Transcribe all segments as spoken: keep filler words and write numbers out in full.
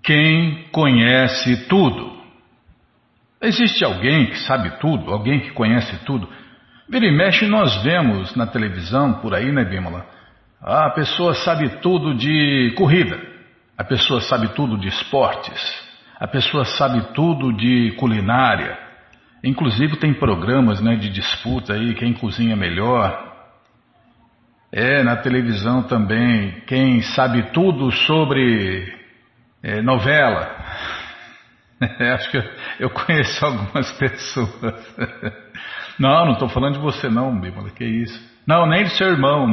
quem conhece tudo. Existe alguém que sabe tudo, alguém que conhece tudo? Vira e mexe nós vemos na televisão, por aí, né, Bímola? Ah, a pessoa sabe tudo de corrida, a pessoa sabe tudo de esportes, a pessoa sabe tudo de culinária. Inclusive tem programas, né, de disputa aí, quem cozinha melhor. É, na televisão também, quem sabe tudo sobre é, novela. É, acho que eu, eu conheço algumas pessoas. Não, não estou falando de você não, Bímola, que isso. Não, nem de seu irmão.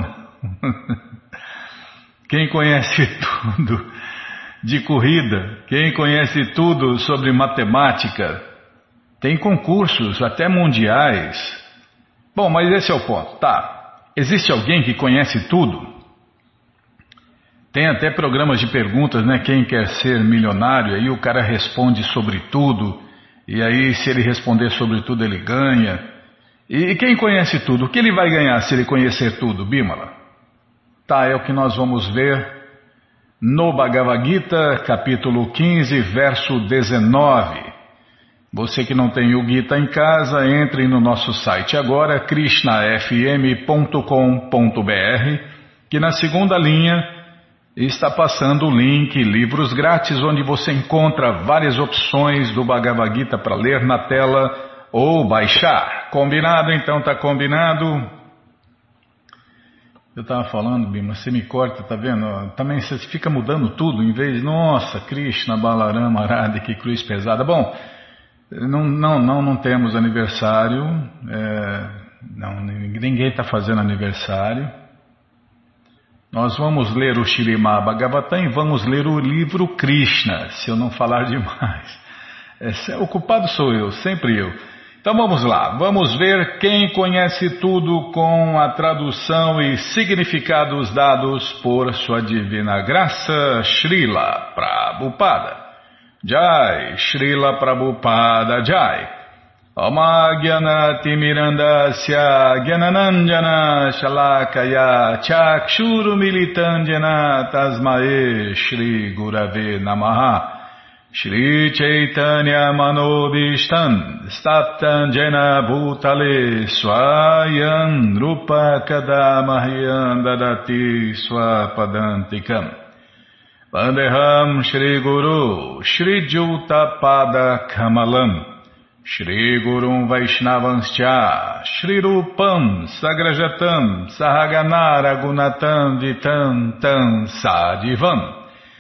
Quem conhece tudo de corrida, quem conhece tudo sobre matemática, tem concursos até mundiais. Bom, mas esse é o ponto, tá? Existe alguém que conhece tudo? Tem até programas de perguntas, né? Quem quer ser milionário? Aí o cara responde sobre tudo. E aí, se ele responder sobre tudo, ele ganha. E quem conhece tudo? O que ele vai ganhar se ele conhecer tudo, Bímola? Tá, é o que nós vamos ver no Bhagavad Gita, capítulo quinze, verso dezenove. Você que não tem o Gita em casa, entre no nosso site agora, krishna f m ponto com ponto b r, que na segunda linha está passando o link Livros Grátis, onde você encontra várias opções do Bhagavad Gita para ler na tela ou baixar. Combinado? Então tá combinado. Eu estava falando, Bima, você me corta, tá vendo? Também você fica mudando tudo, em vez, nossa, Krishna, Balarama, Arada, que cruz pesada. Bom, não, não, não, não temos aniversário, é, não, ninguém está fazendo aniversário. Nós vamos ler o Śrīmad Bhagavatam e vamos ler o livro Krishna, se eu não falar demais. É, o culpado sou eu, sempre eu. Então vamos lá, vamos ver quem conhece tudo com a tradução e significados dados por sua divina graça, Srila Prabhupada. Jai, Srila Prabhupada Jai. Oma Gyanati Mirandasya Gyananandjana Shalakaya Chakshuru Militandjana Tasmae Shri Gurave Namaha. Shri Chaitanya Manobishtam Staptam Jena Bhutale Swayam Rupa Kadamahyam Dadati Swapadantikam Vandeham Shri Guru Shri Jutapada Kamalam Shri Gurum Vaishnavanscha Shri Rupam Sagrajatam Sahaganara Gunatam Vitam Tam Sadivam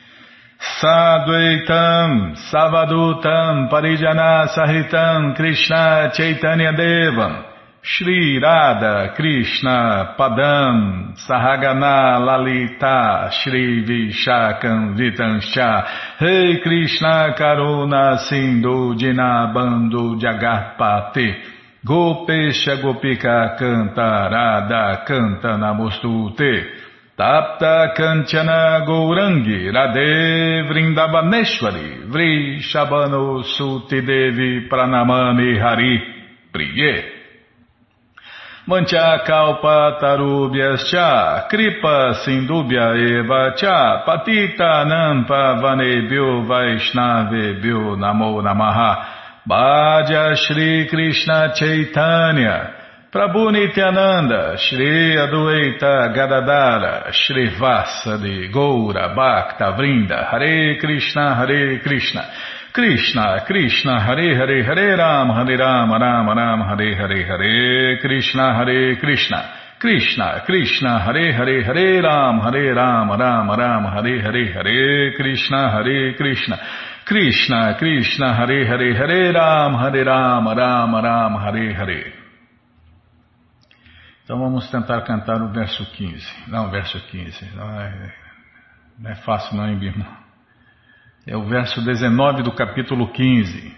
Sadvaitam Savadutam Parijana Sahitam Krishna Chaitanya Devam Shri Radha Krishna Padam Sahagana Lalita Shri Vishakam Vitanscha Rei Krishna Karuna Sindhu Dinabando Jagarpate Gopesha Gopika Canta Radha Canta Namostute Tapta Kanchana Gourangi Radhe Vrindavaneshwari Vri Shabano Suti Devi Pranamami Hari Priye Mancha Kalpa Tarubhyascha Kripa Sindubhya Eva Cha Patita Nampa Vanebhyo Vaishnavebhyo Namo Namaha Bhaja Shri Krishna Chaitanya Prabhu Nityananda, Shri Adwaita Gadadara, Shri Vasadi Goura Bhakta Vrinda, Hare Krishna, Hare Krishna, Krishna, Krishna, Hare Hare, Hare Ram, Hare Ram, Ram Ram, Hare Hare, Hare Krishna, Hare Krishna, Krishna, Krishna, Hare Hare, Hare Ram, Hare Ram, Ram Ram, Hare Hare, Hare Krishna, Hare Krishna, Krishna, Krishna, Hare Hare, Hare Ram, Hare Ram, Ram Ram, Hare Hare. Então vamos tentar cantar o verso quinze. Não, verso quinze. Não é, não é fácil não, hein, Bima? É o verso dezenove do capítulo quinze.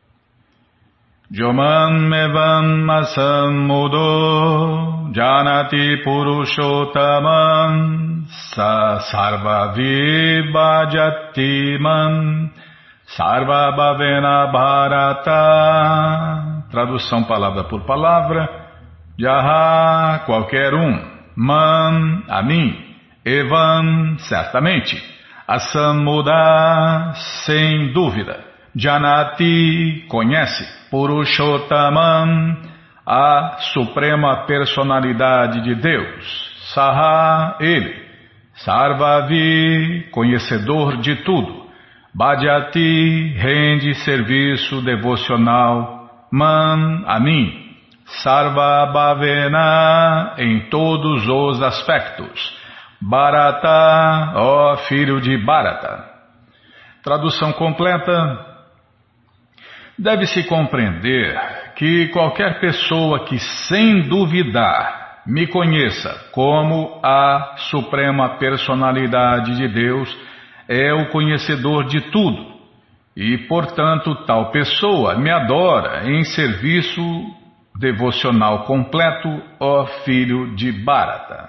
Joman mevam masam mudo janati purushotaman sa sarva vibhajati man sarva bhavena bharata. Tradução palavra por palavra. Jaha, qualquer um, man, a mim, evam, certamente, Asamuda, sem dúvida. Janati, conhece. Purushottamam, a suprema personalidade de Deus. Saha, ele. Sarvavi, conhecedor de tudo. Bhajati, rende serviço devocional. Man, a mim. Sarva Bhavena, em todos os aspectos. Bharata, ó filho de Bharata. Tradução completa. Deve-se compreender que qualquer pessoa que sem duvidar me conheça como a suprema personalidade de Deus é o conhecedor de tudo e, portanto, tal pessoa me adora em serviço devocional completo, ó filho de Bharata.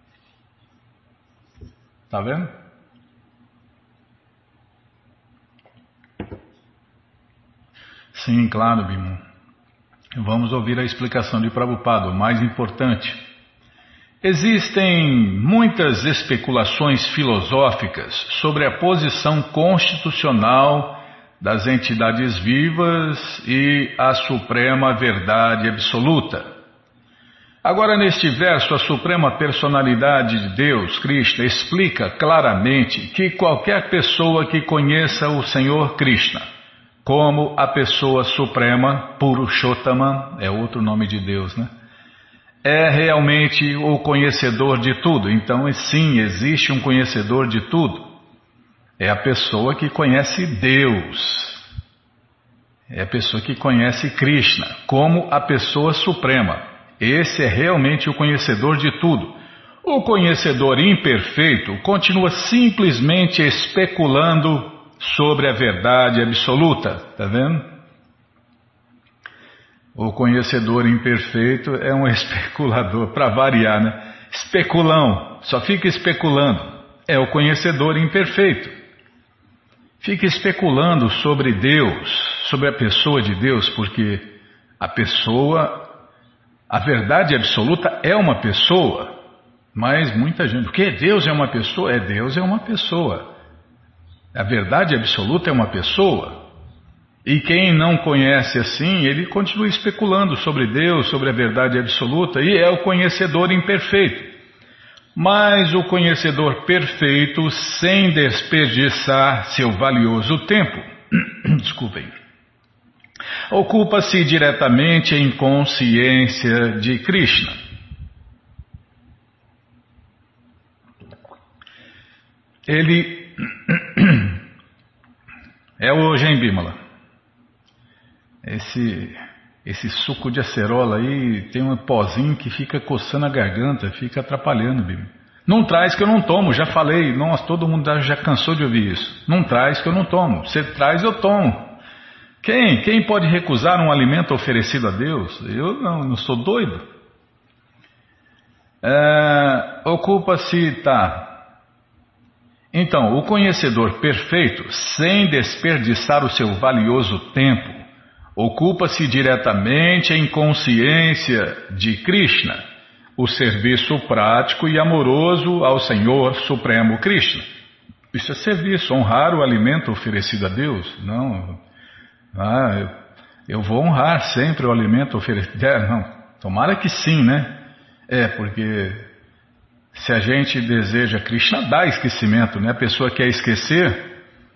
Tá vendo? Sim, claro, Bimon. Vamos ouvir a explicação de Prabhupada, o mais importante. Existem muitas especulações filosóficas sobre a posição constitucional das entidades vivas e a suprema verdade absoluta. Agora, neste verso, a suprema personalidade de Deus, Krishna, explica claramente que qualquer pessoa que conheça o Senhor Krishna como a pessoa suprema, Purushottama, é outro nome de Deus, né? É realmente o conhecedor de tudo. Então, sim, existe um conhecedor de tudo. É a pessoa que conhece Deus. É a pessoa que conhece Krishna como a pessoa suprema. Esse é realmente o conhecedor de tudo. O conhecedor imperfeito continua simplesmente especulando sobre a verdade absoluta. Está vendo? O conhecedor imperfeito é um especulador, para variar, né? Especulão, só fica especulando. É o conhecedor imperfeito. Fica especulando sobre Deus, sobre a pessoa de Deus, porque a pessoa, a verdade absoluta é uma pessoa. Mas muita gente, porque Deus é uma pessoa? É, Deus é uma pessoa. A verdade absoluta é uma pessoa. E quem não conhece assim, ele continua especulando sobre Deus, sobre a verdade absoluta, e é o conhecedor imperfeito. Mas o conhecedor perfeito, sem desperdiçar seu valioso tempo, desculpem, ocupa-se diretamente em consciência de Krishna. Ele é o Gen Bimala. Esse, esse suco de acerola aí tem um pozinho que fica coçando a garganta, fica atrapalhando, Bimala. Não traz que eu não tomo, já falei, nossa, todo mundo já cansou de ouvir isso. Não traz que eu não tomo, você traz eu tomo. Quem? Quem pode recusar um alimento oferecido a Deus? Eu não, não sou doido. É, ocupa-se, tá... Então, o conhecedor perfeito, sem desperdiçar o seu valioso tempo, ocupa-se diretamente em consciência de Krishna, o serviço prático e amoroso ao Senhor Supremo Krishna. Isso é serviço, honrar o alimento oferecido a Deus. Não, ah, eu, eu vou honrar sempre o alimento oferecido. É, não, tomara que sim, né? É, porque... se a gente deseja Krishna, dá esquecimento, né? A pessoa quer esquecer.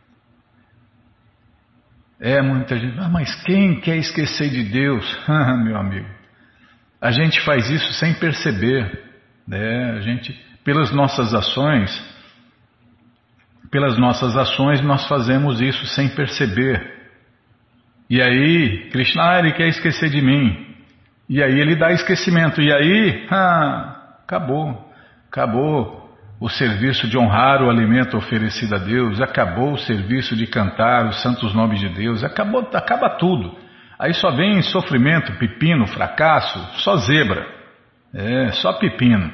É, muita gente, ah, mas quem quer esquecer de Deus? Meu amigo, a gente faz isso sem perceber, né? A gente, pelas nossas ações, pelas nossas ações nós fazemos isso sem perceber. E aí, Krishna, ah, ele quer esquecer de mim. E aí ele dá esquecimento. E aí, ah, acabou. Acabou o serviço de honrar o alimento oferecido a Deus, acabou o serviço de cantar os santos nomes de Deus, acabou, acaba tudo. Aí só vem sofrimento, pepino, fracasso, só zebra, é, só pepino.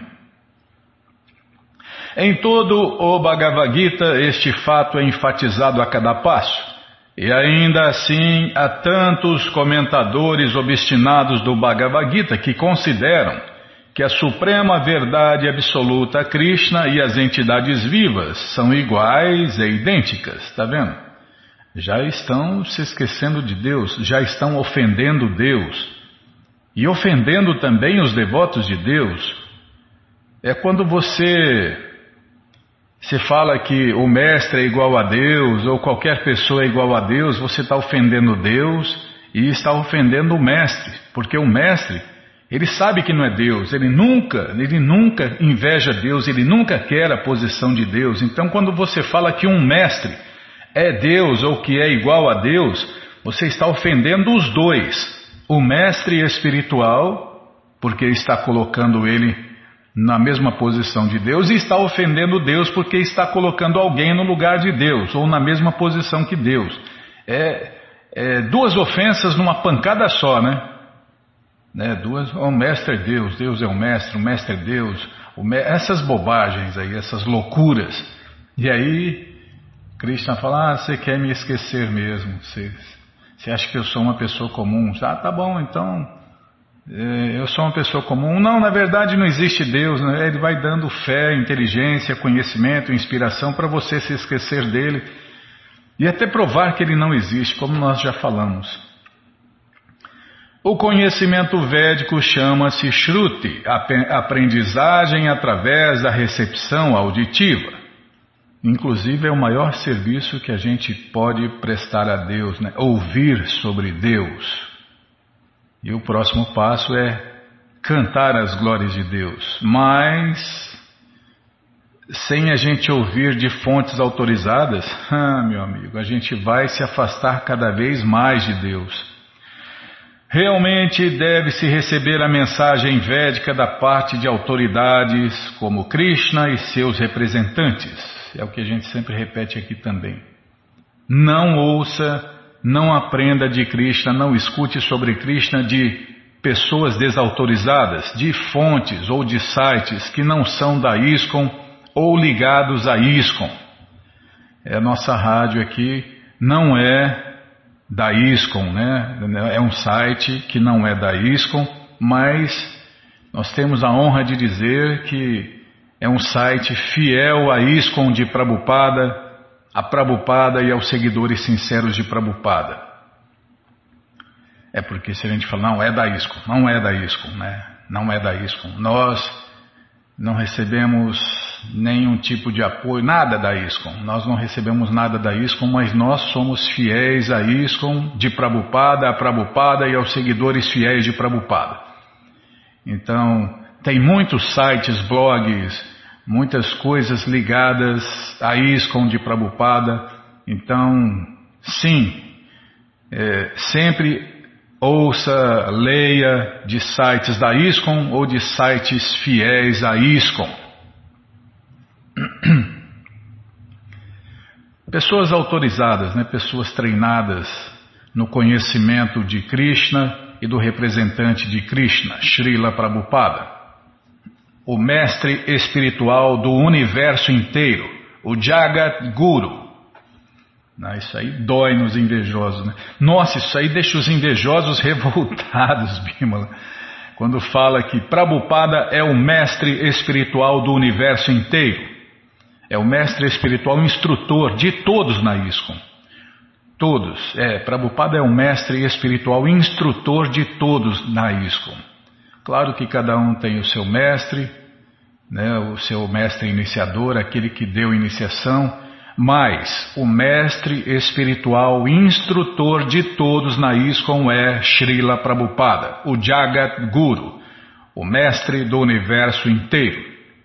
Em todo o Bhagavad Gita este fato é enfatizado a cada passo, e ainda assim há tantos comentadores obstinados do Bhagavad Gita que consideram que a suprema verdade absoluta, Krishna, e as entidades vivas são iguais e idênticas, está vendo? Já estão se esquecendo de Deus, já estão ofendendo Deus, e ofendendo também os devotos de Deus. É quando você, você fala que o mestre é igual a Deus, ou qualquer pessoa é igual a Deus, você está ofendendo Deus e está ofendendo o mestre, porque o mestre, ele sabe que não é Deus, ele nunca, ele nunca inveja Deus, ele nunca quer a posição de Deus. Então quando você fala que um mestre é Deus ou que é igual a Deus, você está ofendendo os dois, o mestre espiritual, porque está colocando ele na mesma posição de Deus, e está ofendendo Deus porque está colocando alguém no lugar de Deus, ou na mesma posição que Deus. É, é duas ofensas numa pancada só, né? né duas, o mestre é Deus, Deus é o mestre, o mestre é Deus, o me, essas bobagens aí, essas loucuras. E aí, Krishna fala, ah, você quer me esquecer mesmo, você, você acha que eu sou uma pessoa comum? Ah, tá bom, então... eu sou uma pessoa comum. Não, na verdade não existe Deus, né? Ele vai dando fé, inteligência, conhecimento, inspiração para você se esquecer dele e até provar que ele não existe, como nós já falamos. O conhecimento védico chama-se Shruti, aprendizagem através da recepção auditiva. Inclusive é o maior serviço que a gente pode prestar a Deus, né? Ouvir sobre Deus. E o próximo passo é cantar as glórias de Deus, mas sem a gente ouvir de fontes autorizadas, ah, meu amigo, a gente vai se afastar cada vez mais de Deus. Realmente deve-se receber a mensagem védica da parte de autoridades como Krishna e seus representantes. É o que a gente sempre repete aqui também. Não ouça, não aprenda de Krishna, não escute sobre Krishna de pessoas desautorizadas, de fontes ou de sites que não são da ISKCON ou ligados à ISKCON. É a nossa rádio aqui, não é da ISKCON, né? É um site que não é da ISKCON, mas nós temos a honra de dizer que é um site fiel à ISKCON de Prabhupada, a Prabhupada e aos seguidores sinceros de Prabhupada. É porque se a gente falar, não é da ISKCON, não é da ISKCON, né? Não é da ISKCON. Nós não recebemos nenhum tipo de apoio, nada da ISKCON. Nós não recebemos nada da ISKCON, mas nós somos fiéis à ISKCON de Prabhupada, a Prabhupada e aos seguidores fiéis de Prabhupada. Então, tem muitos sites, blogs, muitas coisas ligadas à ISKCON de Prabhupada. Então, sim, é, sempre ouça, leia de sites da ISKCON ou de sites fiéis à ISKCON. Pessoas autorizadas, né, pessoas treinadas no conhecimento de Krishna e do representante de Krishna, Srila Prabhupada. O mestre espiritual do universo inteiro, o Jagat Guru. Ah, isso aí dói nos invejosos, né? Nossa, isso aí deixa os invejosos revoltados, Bimala. Quando fala que Prabhupada é o mestre espiritual do universo inteiro. É o mestre espiritual instrutor de todos na ISKCON. Todos. É, Prabhupada é o mestre espiritual instrutor de todos na ISKCON. Claro que cada um tem o seu mestre, né, o seu mestre iniciador, aquele que deu iniciação, mas o mestre espiritual instrutor de todos na ISKCON é Srila Prabhupada, o Jagat Guru, o mestre do universo inteiro.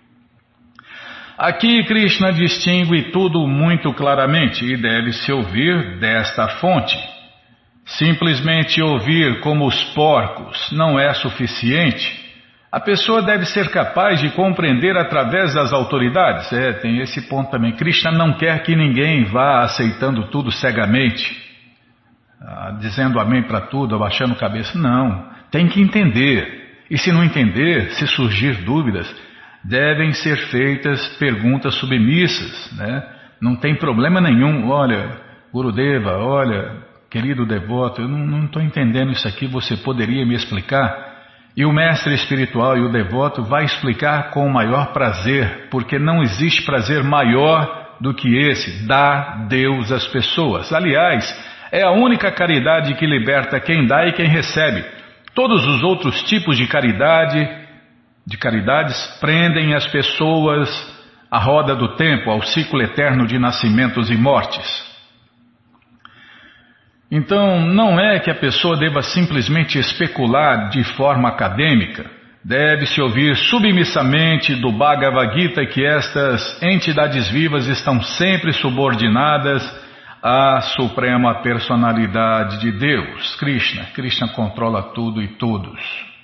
Aqui Krishna distingue tudo muito claramente e deve-se ouvir desta fonte. Simplesmente ouvir como os porcos não é suficiente. A pessoa deve ser capaz de compreender através das autoridades. É, tem esse ponto também. Krishna não quer que ninguém vá aceitando tudo cegamente, ah, dizendo amém para tudo, abaixando a cabeça. Não, tem que entender. E se não entender, se surgir dúvidas, devem ser feitas perguntas submissas, né? Não tem problema nenhum. Olha, Gurudeva, olha... Querido devoto, eu não estou entendendo isso aqui, você poderia me explicar? E o mestre espiritual e o devoto vai explicar com o maior prazer, porque não existe prazer maior do que esse, dar Deus às pessoas. Aliás, é a única caridade que liberta quem dá e quem recebe. Todos os outros tipos de caridade, de caridades prendem as pessoas à roda do tempo, ao ciclo eterno de nascimentos e mortes. Então, não é que a pessoa deva simplesmente especular de forma acadêmica. Deve-se ouvir submissamente do Bhagavad Gita que estas entidades vivas estão sempre subordinadas à Suprema Personalidade de Deus, Krishna. Krishna controla tudo e todos.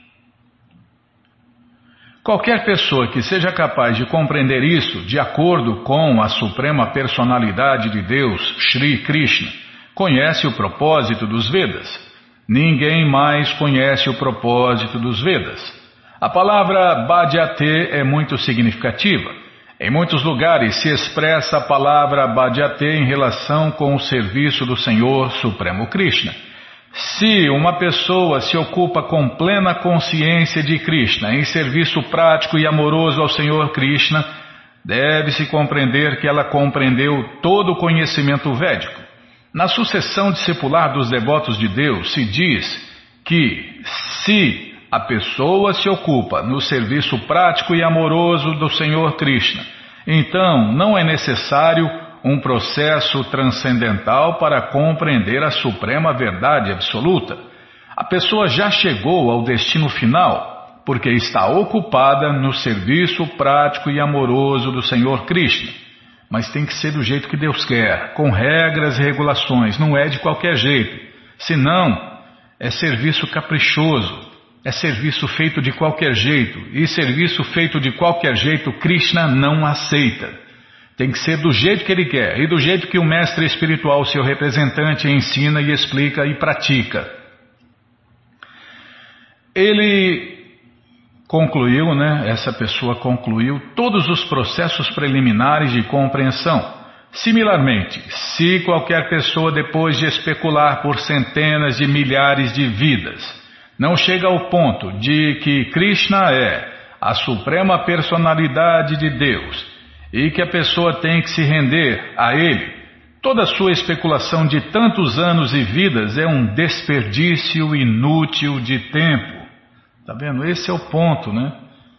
Qualquer pessoa que seja capaz de compreender isso de acordo com a Suprema Personalidade de Deus, Shri Krishna, conhece o propósito dos Vedas. Ninguém mais conhece o propósito dos Vedas. A palavra Bhadyate é muito significativa. Em muitos lugares se expressa a palavra Bhadyate em relação com o serviço do Senhor Supremo Krishna. Se uma pessoa se ocupa com plena consciência de Krishna em serviço prático e amoroso ao Senhor Krishna, deve-se compreender que ela compreendeu todo o conhecimento védico. Na sucessão discipular dos devotos de Deus se diz que se a pessoa se ocupa no serviço prático e amoroso do Senhor Krishna, então não é necessário um processo transcendental para compreender a suprema verdade absoluta. A pessoa já chegou ao destino final, porque está ocupada no serviço prático e amoroso do Senhor Krishna. Mas tem que ser do jeito que Deus quer, com regras e regulações, não é de qualquer jeito. Senão, é serviço caprichoso, é serviço feito de qualquer jeito, e serviço feito de qualquer jeito Krishna não aceita. Tem que ser do jeito que Ele quer, e do jeito que o mestre espiritual, seu representante, ensina e explica e pratica. Ele concluiu, né? Essa pessoa concluiu todos os processos preliminares de compreensão. Similarmente, se qualquer pessoa, depois de especular por centenas de milhares de vidas, não chega ao ponto de que Krishna é a suprema personalidade de Deus e que a pessoa tem que se render a Ele, toda a sua especulação de tantos anos e vidas é um desperdício inútil de tempo. Está vendo? Esse é o ponto, né?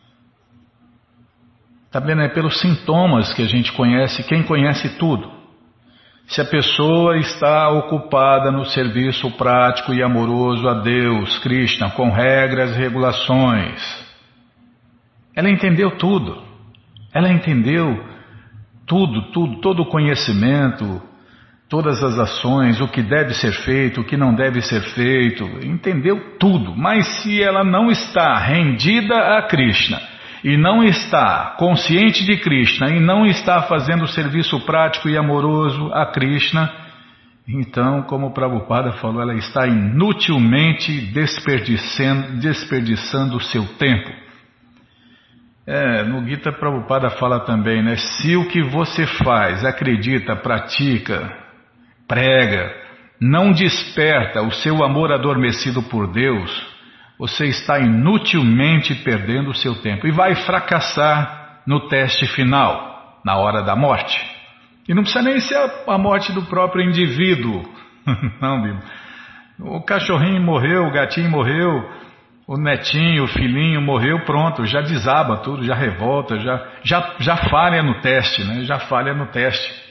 Está vendo? É pelos sintomas que a gente conhece, quem conhece tudo. Se a pessoa está ocupada no serviço prático e amoroso a Deus, Krishna, com regras e regulações, ela entendeu tudo. Ela entendeu tudo, tudo, todo o conhecimento, todas as ações, o que deve ser feito, o que não deve ser feito, entendeu tudo. Mas se ela não está rendida a Krishna, e não está consciente de Krishna, e não está fazendo o serviço prático e amoroso a Krishna, então, como o Prabhupada falou, ela está inutilmente desperdiçando, desperdiçando o seu tempo. É, no Gita Prabhupada fala também, né? Se o que você faz, acredita, pratica, prega, não desperta o seu amor adormecido por Deus, você está inutilmente perdendo o seu tempo e vai fracassar no teste final, na hora da morte. E não precisa nem ser a, a morte do próprio indivíduo. Não, Bíblia. O cachorrinho morreu, o gatinho morreu, o netinho, o filhinho morreu, pronto, já desaba tudo, já revolta, já, já, já falha no teste, né? Já falha no teste.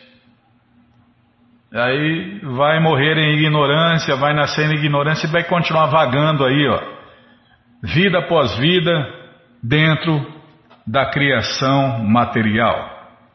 Aí vai morrer em ignorância, vai nascer em ignorância e vai continuar vagando aí, ó, vida após vida, dentro da criação material.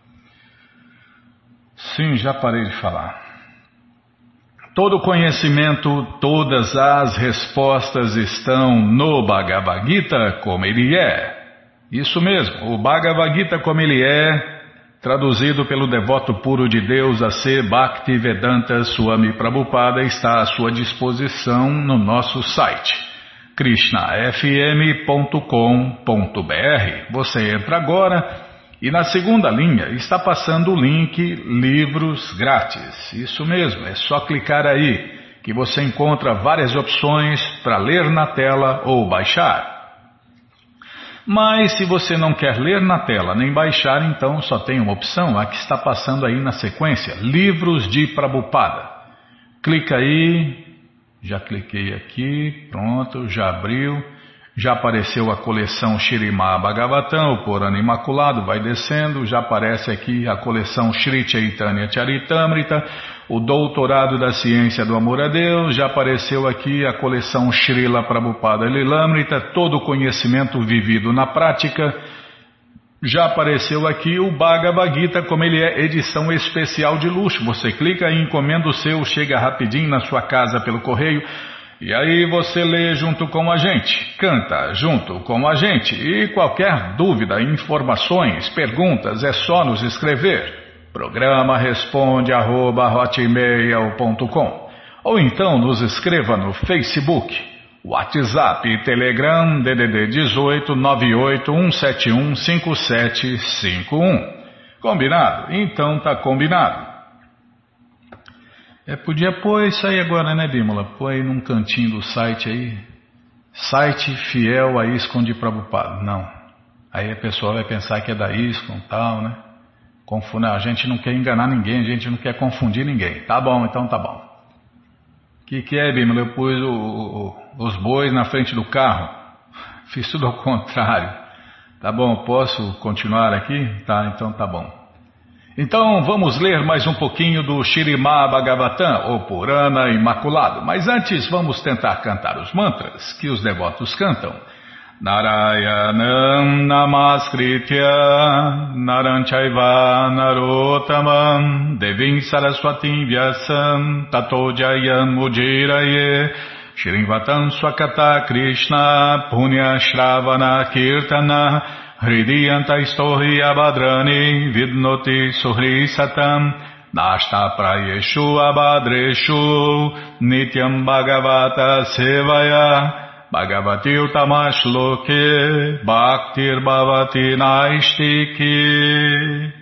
Sim, já parei de falar. Todo conhecimento, todas as respostas estão no Bhagavad Gita como ele é. Isso mesmo, o Bhagavad Gita como ele é, traduzido pelo devoto puro de Deus A C Bhaktivedanta Swami Prabhupada, está à sua disposição no nosso site krishna f m ponto com ponto b r. Você entra agora e na segunda linha está passando o link Livros Grátis. Isso mesmo, é só clicar aí que você encontra várias opções para ler na tela ou baixar. Mas se você não quer ler na tela nem baixar, então só tem uma opção, a que está passando aí na sequência, Livros de Prabhupada. Clica aí, já cliquei aqui, pronto, já abriu, já apareceu a coleção Śrīmad Bhagavatam, o Purana Imaculado, vai descendo, já aparece aqui a coleção Shri Chaitanya Charitamrita, o Doutorado da Ciência do Amor a Deus, já apareceu aqui a coleção Srila Prabhupada Lilamrita, todo o conhecimento vivido na prática, já apareceu aqui o Bhagavad Gita, como ele é edição especial de luxo, você clica e encomenda o seu, chega rapidinho na sua casa pelo correio, e aí você lê junto com a gente, canta junto com a gente, e qualquer dúvida, informações, perguntas, é só nos escrever. Programa responde arroba hotmail ponto com ou então nos escreva no Facebook, WhatsApp e Telegram D D D dezoito nove oito um sete um cinco sete cinco um. Combinado? Então tá combinado. É, podia pôr isso aí agora, né, Bímola? Põe aí num cantinho do site aí, site fiel a ISKCON de Prabhupada. Não. Aí a pessoa vai pensar que é da ISKCON e tal, né? Confunde, a gente não quer enganar ninguém, a gente não quer confundir ninguém. Tá bom, então tá bom. O que, que é, Bímola? Eu pus o, o, os bois na frente do carro. Fiz tudo ao contrário. Tá bom, posso continuar aqui? Tá, então tá bom. Então vamos ler mais um pouquinho do Śrīmad Bhagavatam, o Purana Imaculado. Mas antes vamos tentar cantar os mantras que os devotos cantam. Narayanam Namaskritya Naranchaiva Narottamam Devim Saraswatim Vyasam Tato Jayam Ujiraye Shrivatam Swakata Krishna Punya Shravana Kirtana Hridiyanta Istohi Abhadrani Vidnoti Suhri Satam Nashta Prayeshu Abhadreshu Nityam Bhagavata Sevaya Bhagavati Utamash Loke Bhaktir Bhavati Naistiki.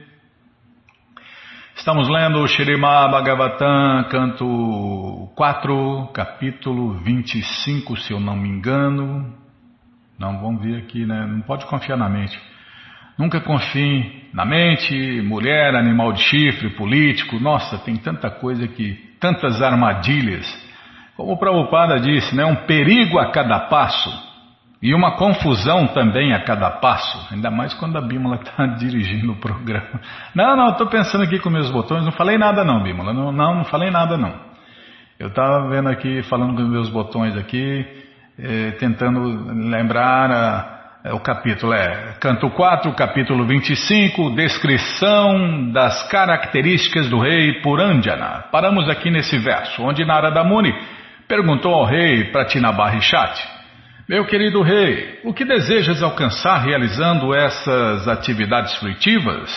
Estamos lendo o Śrīmad Bhagavatam, canto quatro, capítulo vinte e cinco, se eu não me engano. Não, vamos ver aqui, né? Não pode confiar na mente. Nunca confie na mente, mulher, animal de chifre, político. Nossa, tem tanta coisa aqui, tantas armadilhas. Como o Prabhupada disse, né? Um perigo a cada passo e uma confusão também a cada passo. Ainda mais quando a Bímola está dirigindo o programa. Não, não, estou pensando aqui com meus botões. Não falei nada não, Bímola. Não, não, não falei nada não. Eu estava vendo aqui, falando com meus botões aqui, eh, tentando lembrar a, a, o capítulo. É canto quatro, capítulo vinte e cinco, descrição das características do rei Purandjana. Paramos aqui nesse verso, onde Narada Muni perguntou ao rei Pratinabarishati: meu querido rei, o que desejas alcançar realizando essas atividades fruitivas?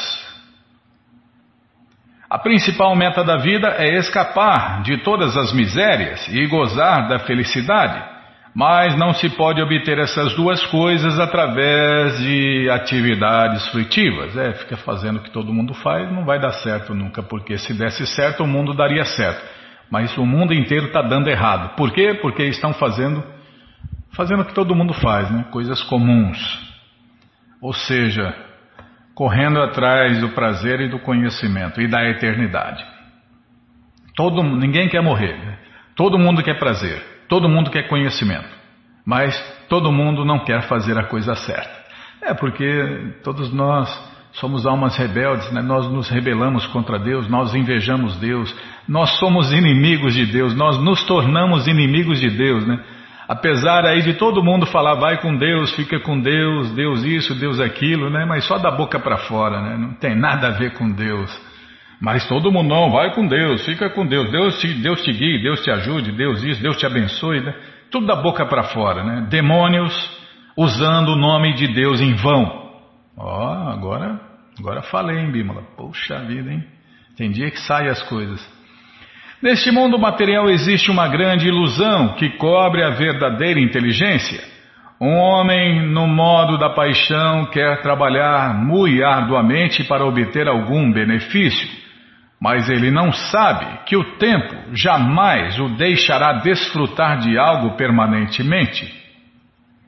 A principal meta da vida é escapar de todas as misérias e gozar da felicidade, mas não se pode obter essas duas coisas através de atividades fruitivas. É, fica fazendo o que todo mundo faz, não vai dar certo nunca, porque se desse certo o mundo daria certo. Mas o mundo inteiro está dando errado. Por quê? Porque estão fazendo, fazendo o que todo mundo faz, né? Coisas comuns. Ou seja, correndo atrás do prazer e do conhecimento e da eternidade. Todo, ninguém quer morrer, né? Todo mundo quer prazer, todo mundo quer conhecimento, mas todo mundo não quer fazer a coisa certa. É porque todos nós somos almas rebeldes, né? Nós nos rebelamos contra Deus, nós invejamos Deus, nós somos inimigos de Deus, nós nos tornamos inimigos de Deus, né? Apesar aí de todo mundo falar, vai com Deus, fica com Deus, Deus isso, Deus aquilo, né? Mas só da boca para fora, né? Não tem nada a ver com Deus. Mas todo mundo não, vai com Deus, fica com Deus, Deus te, Deus te guie, Deus te ajude, Deus isso, Deus te abençoe, né? Tudo da boca para fora, né? Demônios usando o nome de Deus em vão. Ó, oh, agora, agora falei, hein, Bímola? Poxa vida, hein? Tem dia que saem as coisas. Neste mundo material existe uma grande ilusão que cobre a verdadeira inteligência. Um homem, no modo da paixão, quer trabalhar muito arduamente para obter algum benefício, mas ele não sabe que o tempo jamais o deixará desfrutar de algo permanentemente.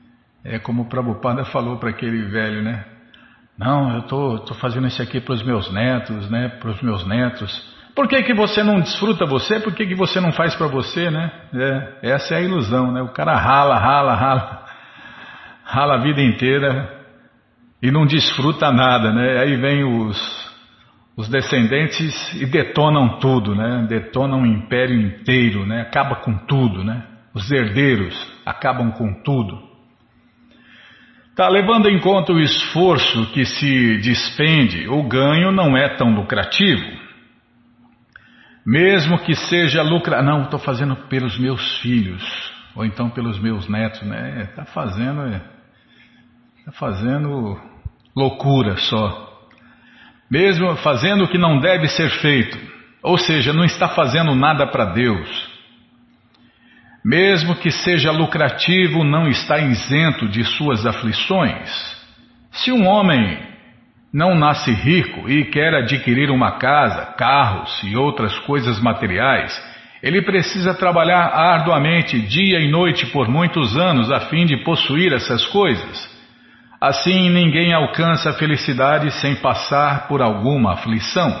É como o Prabhupada falou para aquele velho, né? Não, eu tô, tô fazendo isso aqui para os meus netos, né? Para os meus netos. Por que que você não desfruta você? Por que que você não faz para você, né? É, essa é a ilusão, né? O cara rala, rala, rala, rala a vida inteira e não desfruta nada, né? Aí vem os, os descendentes e detonam tudo, né? Detonam o império inteiro, né? Acaba com tudo, né? Os herdeiros acabam com tudo. Tá, levando em conta o esforço que se despende, o ganho não é tão lucrativo. Mesmo que seja lucrativo, não, estou fazendo pelos meus filhos, ou então pelos meus netos, né? Está fazendo, tá fazendo loucura só. Mesmo fazendo o que não deve ser feito, ou seja, não está fazendo nada para Deus. Mesmo que seja lucrativo, não está isento de suas aflições. Se um homem não nasce rico e quer adquirir uma casa, carros e outras coisas materiais, ele precisa trabalhar arduamente dia e noite por muitos anos a fim de possuir essas coisas. Assim, ninguém alcança a felicidade sem passar por alguma aflição.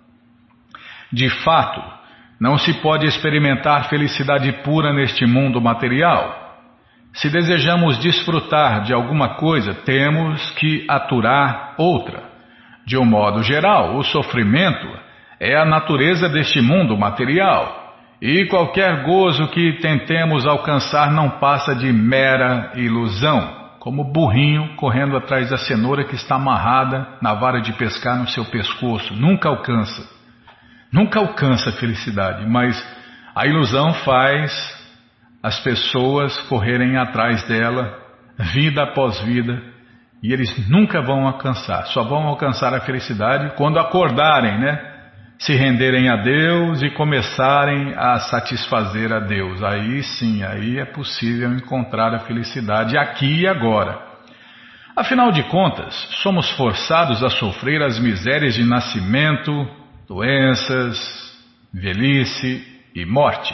De fato, não se pode experimentar felicidade pura neste mundo material. Se desejamos desfrutar de alguma coisa, temos que aturar outra. De um modo geral, o sofrimento é a natureza deste mundo material, e qualquer gozo que tentemos alcançar não passa de mera ilusão, como o burrinho correndo atrás da cenoura que está amarrada na vara de pescar no seu pescoço. Nunca alcança, nunca alcança a felicidade, mas a ilusão faz as pessoas correrem atrás dela, vida após vida, e eles nunca vão alcançar, só vão alcançar a felicidade quando acordarem, né? Se renderem a Deus e começarem a satisfazer a Deus. Aí sim, aí é possível encontrar a felicidade aqui e agora. Afinal de contas, somos forçados a sofrer as misérias de nascimento, doenças, velhice e morte.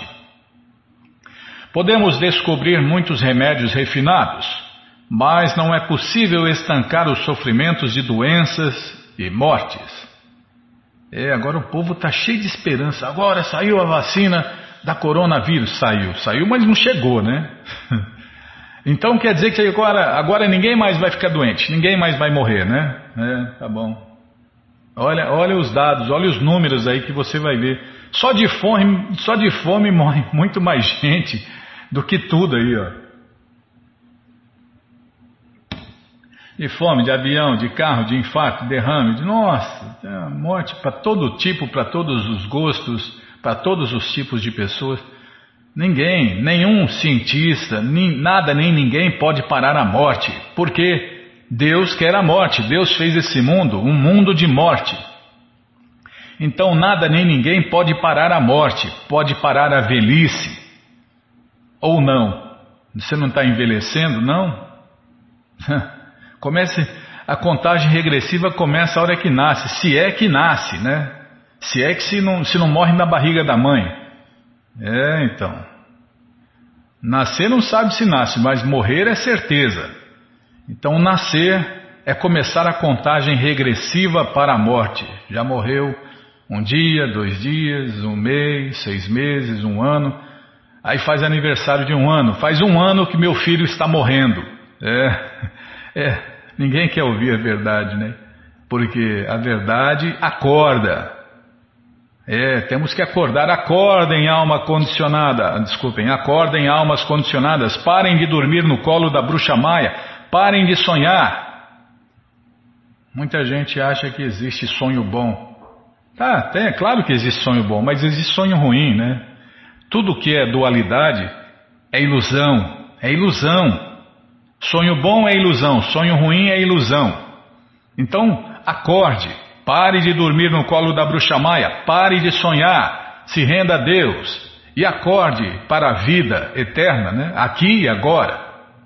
Podemos descobrir muitos remédios refinados, mas não é possível estancar os sofrimentos de doenças e mortes. É, agora o povo está cheio de esperança. Agora saiu a vacina da coronavírus. Saiu, saiu, mas não chegou, né? Então quer dizer que agora, agora ninguém mais vai ficar doente, ninguém mais vai morrer, né? É, tá bom. Olha, olha os dados, olha os números aí que você vai ver. Só de fome, só de fome morre muito mais gente do que tudo aí, ó. De fome, de avião, de carro, de infarto, de derrame, de nossa, é morte para todo tipo, para todos os gostos, para todos os tipos de pessoas. Ninguém, nenhum cientista, nem, nada nem ninguém pode parar a morte, porque Deus quer a morte, Deus fez esse mundo, um mundo de morte. Então nada nem ninguém pode parar a morte, pode parar a velhice. Ou não? Você não está envelhecendo, não? Comece, a contagem regressiva começa a hora que nasce, se é que nasce, né? Se é que se não, se não morre na barriga da mãe. É, então. Nascer não sabe se nasce, mas morrer é certeza. Então nascer é começar a contagem regressiva para a morte. Já morreu um dia, dois dias, um mês, seis meses, um ano. Aí faz aniversário de um ano. Faz um ano que meu filho está morrendo. É, é, ninguém quer ouvir a verdade, né? Porque a verdade acorda. É, temos que acordar. Acordem, alma condicionada. Desculpem, acordem, almas condicionadas. Parem de dormir no colo da bruxa maia. Parem de sonhar. Muita gente acha que existe sonho bom. Tá, tem, é claro que existe sonho bom, mas existe sonho ruim, né? Tudo que é dualidade é ilusão, é ilusão. Sonho bom é ilusão, sonho ruim é ilusão. Então, acorde, pare de dormir no colo da bruxa maia, pare de sonhar, se renda a Deus e acorde para a vida eterna, né? Aqui e agora.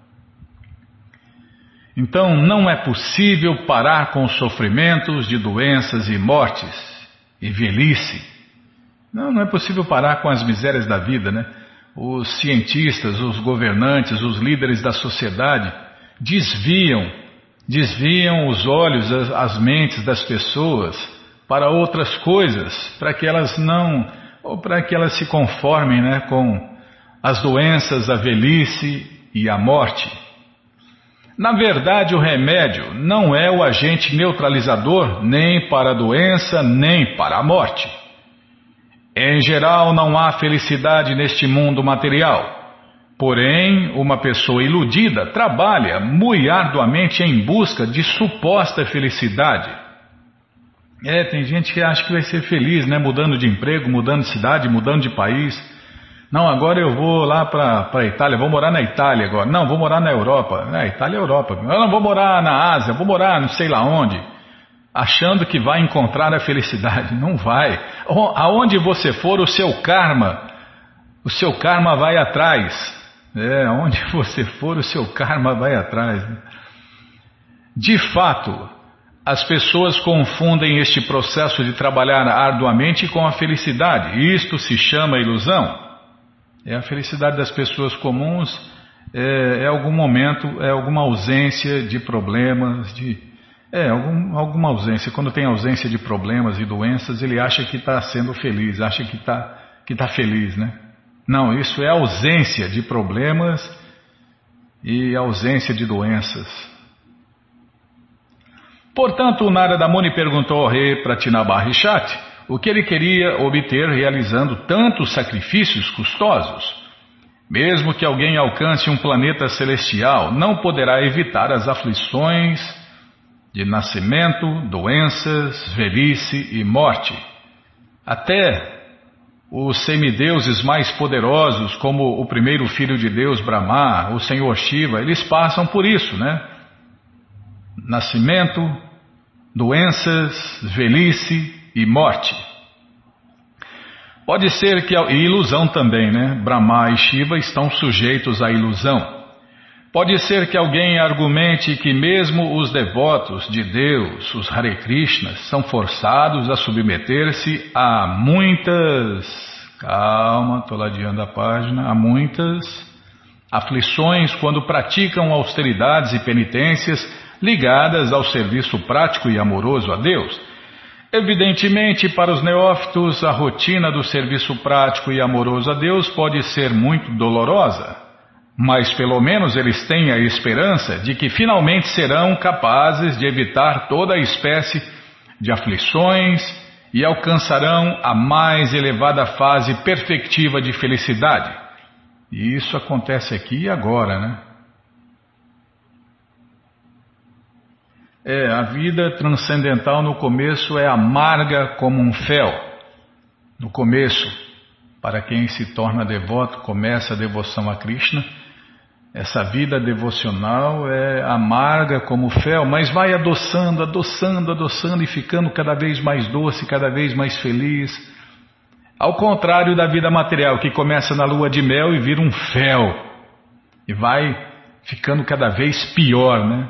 Então, não é possível parar com os sofrimentos de doenças e mortes e velhice. Não, não é possível parar com as misérias da vida, né? Os cientistas, os governantes, os líderes da sociedade desviam, desviam os olhos, as, as mentes das pessoas para outras coisas, para que elas não, ou para que elas se conformem, né, com as doenças, a velhice e a morte. Na verdade, o remédio não é o agente neutralizador nem para a doença, nem para a morte. Em geral, não há felicidade neste mundo material. Porém, uma pessoa iludida trabalha muito arduamente em busca de suposta felicidade. É, tem gente que acha que vai ser feliz, né? Mudando de emprego, mudando de cidade, mudando de país. Não, agora eu vou lá para a Itália, vou morar na Itália agora. Não, vou morar na Europa. É, Itália é Europa. Eu não vou morar na Ásia, vou morar não sei lá onde. Achando que vai encontrar a felicidade. Não vai. Aonde você for, o seu karma, o seu karma vai atrás. É, aonde você for, o seu karma vai atrás. De fato, as pessoas confundem este processo de trabalhar arduamente com a felicidade. Isto se chama ilusão. É a felicidade das pessoas comuns, é, é algum momento, é alguma ausência de problemas, de, é algum, alguma ausência. Quando tem ausência de problemas e doenças, ele acha que está sendo feliz, acha que está que tá feliz, né? Não, isso é ausência de problemas e ausência de doenças. Portanto, o Narada Muni perguntou ao rei Pratinabarishati o que ele queria obter realizando tantos sacrifícios custosos. Mesmo que alguém alcance um planeta celestial, não poderá evitar as aflições de nascimento, doenças, velhice e morte. Até os semideuses mais poderosos, como o primeiro filho de Deus, Brahma, o Senhor Shiva, eles passam por isso, né? Nascimento, doenças, velhice e morte. Pode ser que... E ilusão também, né? Brahma e Shiva estão sujeitos à ilusão. Pode ser que alguém argumente que mesmo os devotos de Deus, os Hare Krishnas, são forçados a submeter-se a muitas... Calma, estou ladeando a página. A muitas aflições quando praticam austeridades e penitências ligadas ao serviço prático e amoroso a Deus. Evidentemente, para os neófitos, a rotina do serviço prático e amoroso a Deus pode ser muito dolorosa, mas pelo menos eles têm a esperança de que finalmente serão capazes de evitar toda a espécie de aflições e alcançarão a mais elevada fase perfectiva de felicidade. E isso acontece aqui e agora, né? É, a vida transcendental no começo é amarga como um fel. No começo, para quem se torna devoto, começa a devoção a Krishna, essa vida devocional é amarga como fel, mas vai adoçando, adoçando, adoçando e ficando cada vez mais doce, cada vez mais feliz. Ao contrário da vida material, que começa na lua de mel e vira um fel. E vai ficando cada vez pior, né?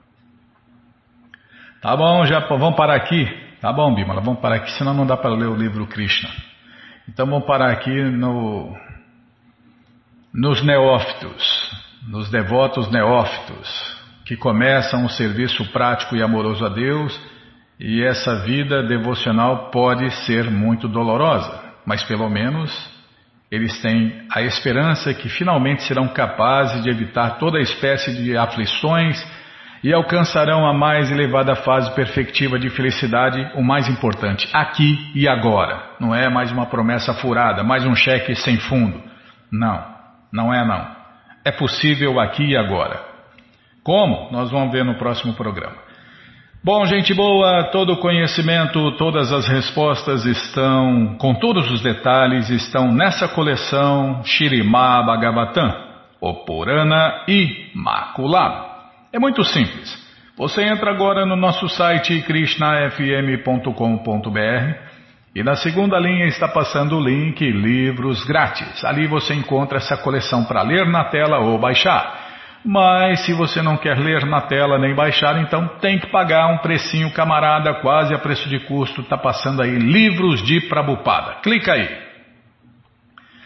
Tá bom, já vamos parar aqui. Tá bom, Bimala, vamos parar aqui, senão não dá para ler o livro Krishna. Então vamos parar aqui no, nos neófitos, nos devotos neófitos, que começam o serviço prático e amoroso a Deus, e essa vida devocional pode ser muito dolorosa, mas pelo menos eles têm a esperança que finalmente serão capazes de evitar toda espécie de aflições e alcançarão a mais elevada fase perfectiva de felicidade, o mais importante, aqui e agora. Não é mais uma promessa furada, mais um cheque sem fundo. Não, não é não. É possível aqui e agora. Como? Nós vamos ver no próximo programa. Bom, gente boa, todo o conhecimento, todas as respostas estão, com todos os detalhes, estão nessa coleção Śrīmad Bhagavatam, o Purana Imaculado. É muito simples. Você entra agora no nosso site krishna f m ponto com ponto b r e na segunda linha está passando o link Livros Grátis. Ali você encontra essa coleção para ler na tela ou baixar. Mas se você não quer ler na tela nem baixar, então tem que pagar um precinho camarada, quase a preço de custo. Está passando aí Livros de Prabhupada. Clica aí.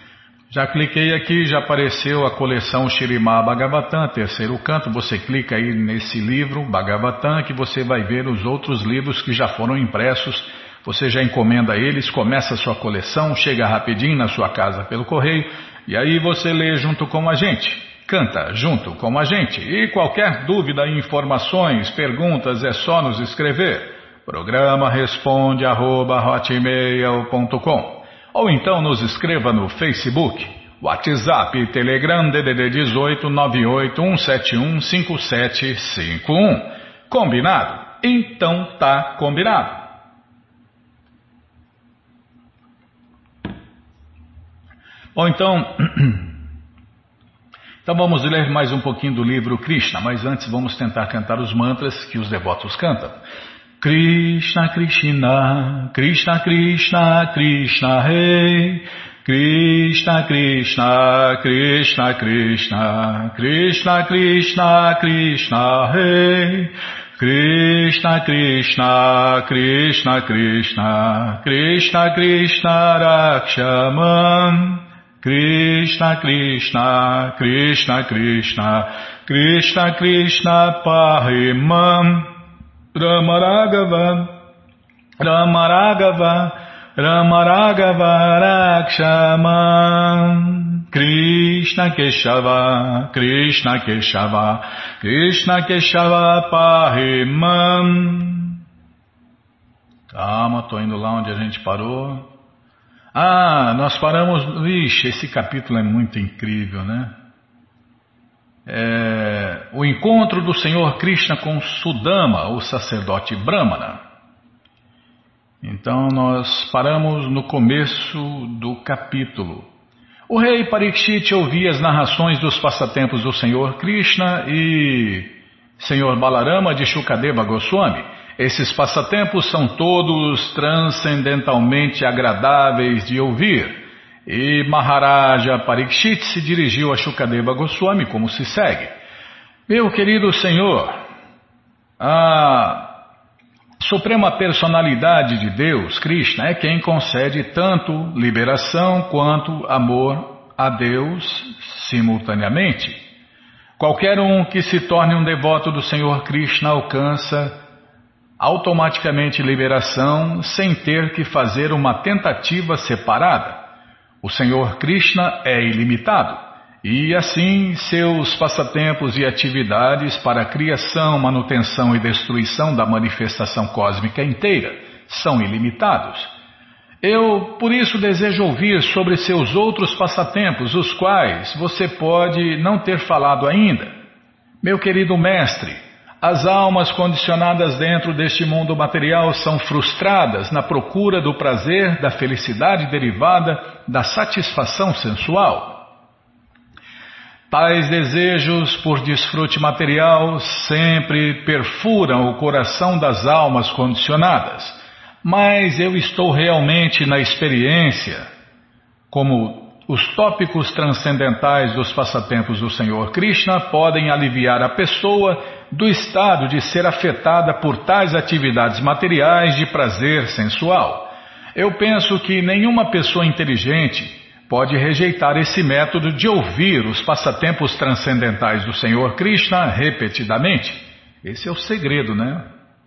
Já cliquei aqui, já apareceu a coleção Śrīmad Bhagavatam, terceiro canto. Você clica aí nesse livro, Bhagavatam, que você vai ver os outros livros que já foram impressos. Você já encomenda eles, começa a sua coleção, chega rapidinho na sua casa pelo correio, e aí você lê junto com a gente, canta junto com a gente. E qualquer dúvida, informações, perguntas, é só nos escrever. Programa responde arroba hotmail ponto com. Ou então nos escreva no Facebook, WhatsApp, Telegram, D D D dezoito, nove oito um sete um, cinco sete cinco um. Combinado? Então tá combinado. Ou então, então vamos ler mais um pouquinho do livro Krishna, mas antes vamos tentar cantar os mantras que os devotos cantam. Krishna, Krishna, Krishna, Krishna, Krishna, Rei. Krishna, Krishna, Krishna, Krishna, Krishna, Krishna, Krishna, Rei. Krishna, Krishna, Krishna, Krishna, Krishna, Krishna, Rakshaman. Krishna, Krishna, Krishna, Krishna, Krishna, Krishna, Pahimam. Ramaragava, Ramaragava, Ramaragava, Rakshaman. Krishna Keshava, Krishna Keshava, Krishna Keshava, Pahimam. Calma, estou indo lá onde a gente parou. Ah, nós paramos... Ixi, esse capítulo é muito incrível, né? É, o encontro do Senhor Krishna com Sudama, o sacerdote Brahmana. Então nós paramos no começo do capítulo. O rei Parikshit ouvia as narrações dos passatempos do Senhor Krishna e Senhor Balarama de Shukadeva Goswami. Esses passatempos são todos transcendentalmente agradáveis de ouvir. E Maharaja Parikshit se dirigiu a Shukadeva Goswami como se segue. Meu querido Senhor, a Suprema Personalidade de Deus, Krishna, é quem concede tanto liberação quanto amor a Deus simultaneamente. Qualquer um que se torne um devoto do Senhor Krishna alcança automaticamente liberação sem ter que fazer uma tentativa separada. O Senhor Krishna é ilimitado, e assim seus passatempos e atividades para a criação, manutenção e destruição da manifestação cósmica inteira são ilimitados. Eu, por isso, desejo ouvir sobre seus outros passatempos, os quais você pode não ter falado ainda. Meu querido mestre, as almas condicionadas dentro deste mundo material são frustradas na procura do prazer, da felicidade derivada da satisfação sensual. Tais desejos por desfrute material sempre perfuram o coração das almas condicionadas, mas eu estou realmente na experiência, como os tópicos transcendentais dos passatempos do Senhor Krishna podem aliviar a pessoa do estado de ser afetada por tais atividades materiais de prazer sensual. Eu penso que nenhuma pessoa inteligente pode rejeitar esse método de ouvir os passatempos transcendentais do Senhor Krishna repetidamente. Esse é o segredo, né?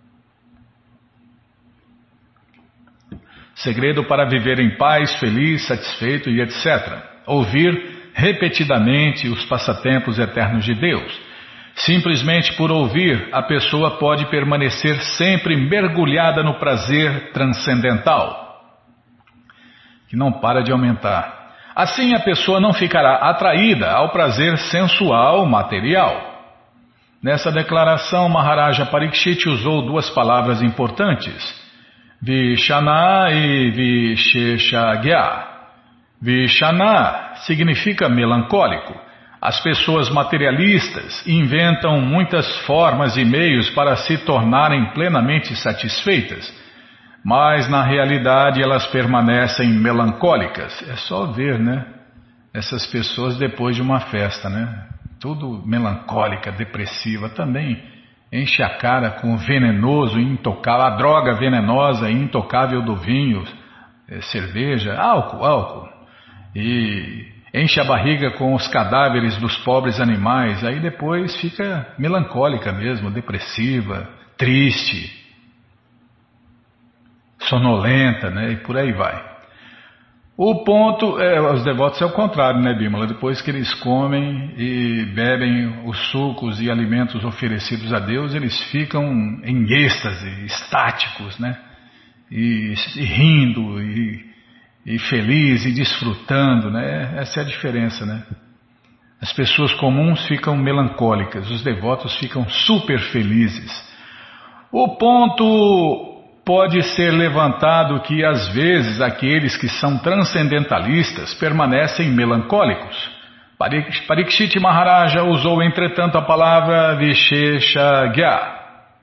Segredo para viver em paz, feliz, satisfeito e etcétera. Ouvir repetidamente os passatempos eternos de Deus. Simplesmente por ouvir, a pessoa pode permanecer sempre mergulhada no prazer transcendental, que não para de aumentar. Assim a pessoa não ficará atraída ao prazer sensual material. Nessa declaração, Maharaja Parikshit usou duas palavras importantes, Vishana e Visheshagya. Vishana significa melancólico. As pessoas materialistas inventam muitas formas e meios para se tornarem plenamente satisfeitas, mas na realidade elas permanecem melancólicas. É só ver, né? Essas pessoas depois de uma festa, né? Tudo melancólica, depressiva, também enche a cara com o venenoso e intocável, a droga venenosa e intocável do vinho, é, cerveja, álcool, álcool. E... enche a barriga com os cadáveres dos pobres animais, aí depois fica melancólica mesmo, depressiva, triste, sonolenta, né? E por aí vai. O ponto, é, os devotos é o contrário, né, Bímola? Depois que eles comem e bebem os sucos e alimentos oferecidos a Deus, eles ficam em êxtase, estáticos, né? E, e rindo, e, e feliz, e desfrutando, né? Essa é a diferença, né? As pessoas comuns ficam melancólicas, os devotos ficam super felizes. O ponto pode ser levantado que, às vezes, aqueles que são transcendentalistas permanecem melancólicos. Parikshit Maharaja usou, entretanto, a palavra Visheshagya.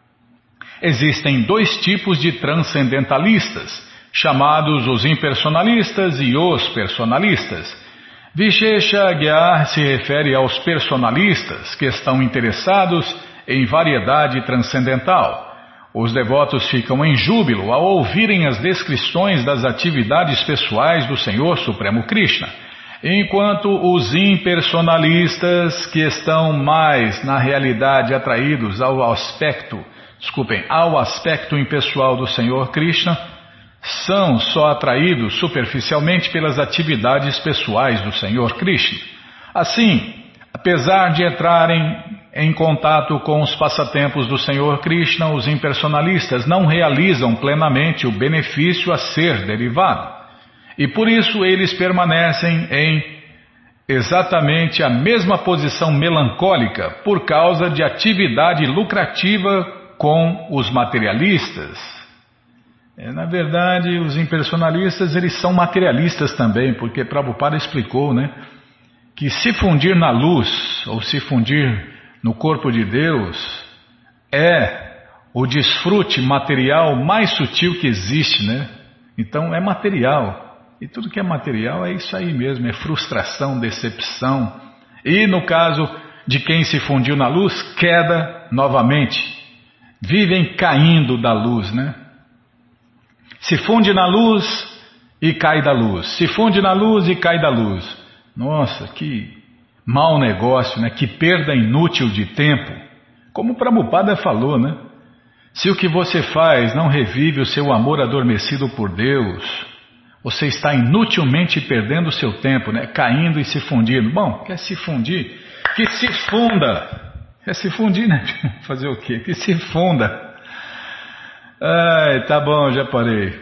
Existem dois tipos de transcendentalistas, chamados os impersonalistas e os personalistas. Visheshagya se refere aos personalistas que estão interessados em variedade transcendental. Os devotos ficam em júbilo ao ouvirem as descrições das atividades pessoais do Senhor Supremo Krishna, enquanto os impersonalistas, que estão mais na realidade atraídos ao aspecto, desculpem, ao aspecto impessoal do Senhor Krishna, são só atraídos superficialmente pelas atividades pessoais do Senhor Krishna. Assim, apesar de entrarem em contato com os passatempos do Senhor Krishna, os impersonalistas não realizam plenamente o benefício a ser derivado. E por isso eles permanecem em exatamente a mesma posição melancólica por causa de atividade lucrativa com os materialistas. É, na verdade, os impersonalistas eles são materialistas também, porque Prabhupada explicou, né, que se fundir na luz ou se fundir no corpo de Deus é o desfrute material mais sutil que existe, né? Então é material. E tudo que é material é isso aí mesmo, é frustração, decepção. E no caso de quem se fundiu na luz, queda novamente. Vivem caindo da luz, né? Se funde na luz e cai da luz. Se funde na luz e cai da luz. Nossa, que mau negócio, né? Que perda inútil de tempo. Como o Prabhupada falou, né? Se o que você faz não revive o seu amor adormecido por Deus, você está inutilmente perdendo o seu tempo, né? Caindo e se fundindo. Bom, quer se fundir? Que se funda! Quer se fundir, né? Fazer o quê? Que se funda! Ai, tá bom, já parei.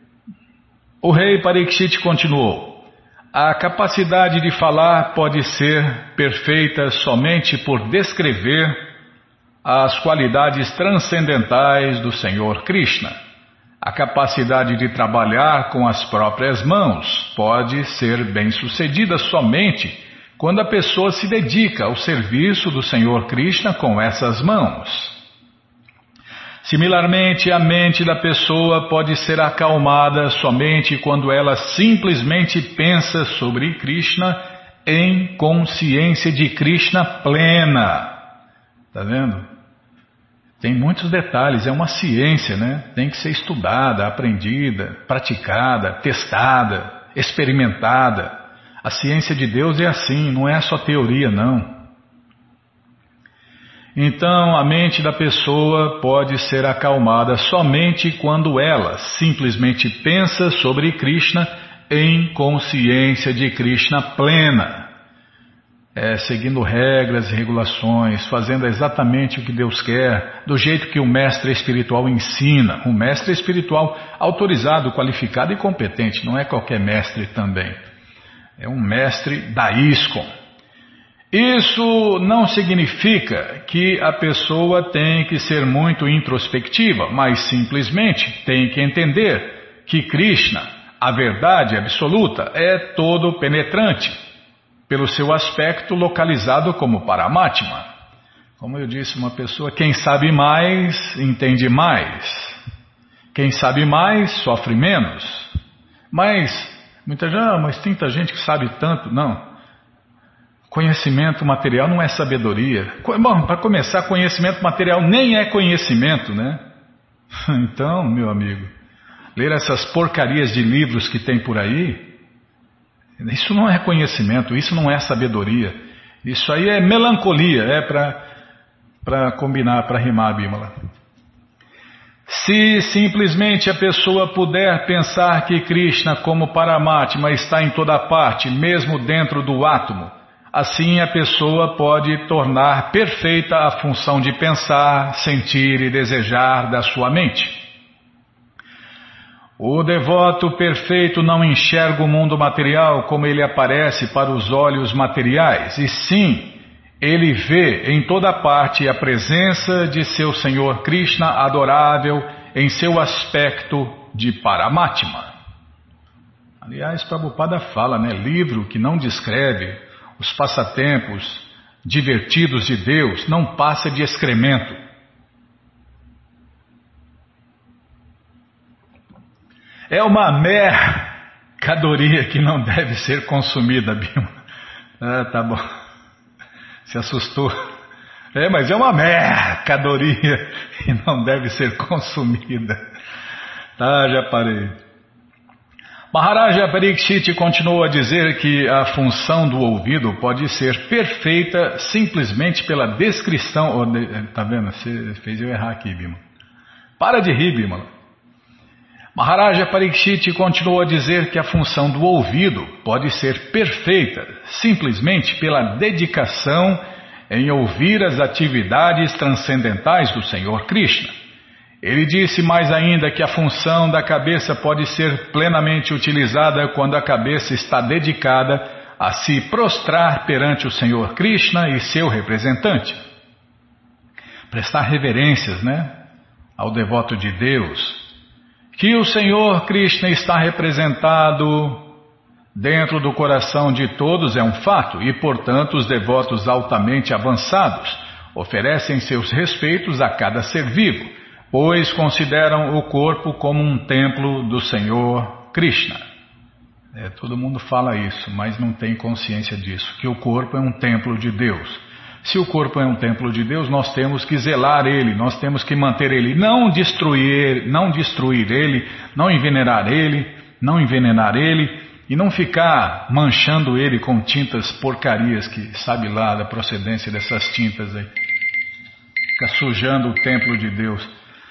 O rei Parikshit continuou. A capacidade de falar pode ser perfeita somente por descrever as qualidades transcendentais do Senhor Krishna. A capacidade de trabalhar com as próprias mãos pode ser bem-sucedida somente quando a pessoa se dedica ao serviço do Senhor Krishna com essas mãos. Similarmente, a mente da pessoa pode ser acalmada somente quando ela simplesmente pensa sobre Krishna em consciência de Krishna plena. Tá vendo? Tem muitos detalhes, é uma ciência, né? Tem que ser estudada, aprendida, praticada, testada, experimentada. A ciência de Deus é assim, não é só teoria, não. Então, a mente da pessoa pode ser acalmada somente quando ela simplesmente pensa sobre Krishna em consciência de Krishna plena. É, seguindo regras e regulações, fazendo exatamente o que Deus quer, do jeito que o mestre espiritual ensina. Um mestre espiritual autorizado, qualificado e competente, não é qualquer mestre também. É um mestre da ISKCON. Isso não significa que a pessoa tem que ser muito introspectiva, mas simplesmente tem que entender que Krishna, a verdade absoluta, é todo penetrante, pelo seu aspecto localizado como Paramatma. Como eu disse, uma pessoa, quem sabe mais, entende mais. Quem sabe mais, sofre menos. Mas, muita gente, ah, mas tem tanta gente que sabe tanto. Não. Conhecimento material não é sabedoria. Bom, para começar, conhecimento material nem é conhecimento, né? Então, meu amigo, ler essas porcarias de livros que tem por aí Isso não é conhecimento, isso não é sabedoria. Isso aí é melancolia, é para combinar, para rimar, Bímola. Se simplesmente a pessoa puder pensar que Krishna, como Paramatma, está em toda parte, mesmo dentro do átomo, assim a pessoa pode tornar perfeita a função de pensar, sentir e desejar da sua mente. O devoto perfeito não enxerga o mundo material como ele aparece para os olhos materiais, e sim, ele vê em toda parte a presença de seu Senhor Krishna adorável em seu aspecto de Paramatma. Aliás, Prabhupada fala, né? Livro que não descreve os passatempos divertidos de Deus não passa de excremento. É uma mercadoria que não deve ser consumida, Bima. Ah, tá bom. Se assustou. É, mas é uma mercadoria e não deve ser consumida. Tá, já parei. Maharaja Parikshit continuou a dizer que a função do ouvido pode ser perfeita simplesmente pela descrição. Oh, tá vendo? Você fez eu errar aqui, Bima. Para de rir, Bima. Maharaja Parikshit continuou a dizer que a função do ouvido pode ser perfeita simplesmente pela dedicação em ouvir as atividades transcendentais do Senhor Krishna. Ele disse mais ainda que a função da cabeça pode ser plenamente utilizada quando a cabeça está dedicada a se prostrar perante o Senhor Krishna e seu representante. Prestar reverências, né, ao devoto de Deus. Que o Senhor Krishna está representado dentro do coração de todos é um fato e, portanto, os devotos altamente avançados oferecem seus respeitos a cada ser vivo, pois consideram o corpo como um templo do Senhor Krishna. É, todo mundo fala isso, mas não tem consciência disso, que o corpo é um templo de Deus. Se o corpo é um templo de Deus, nós temos que zelar ele, nós temos que manter ele, não destruir, não destruir ele, não envenenar ele, não envenenar ele e não ficar manchando ele com tintas porcarias que sabe lá da procedência dessas tintas aí. Fica sujando o templo de Deus.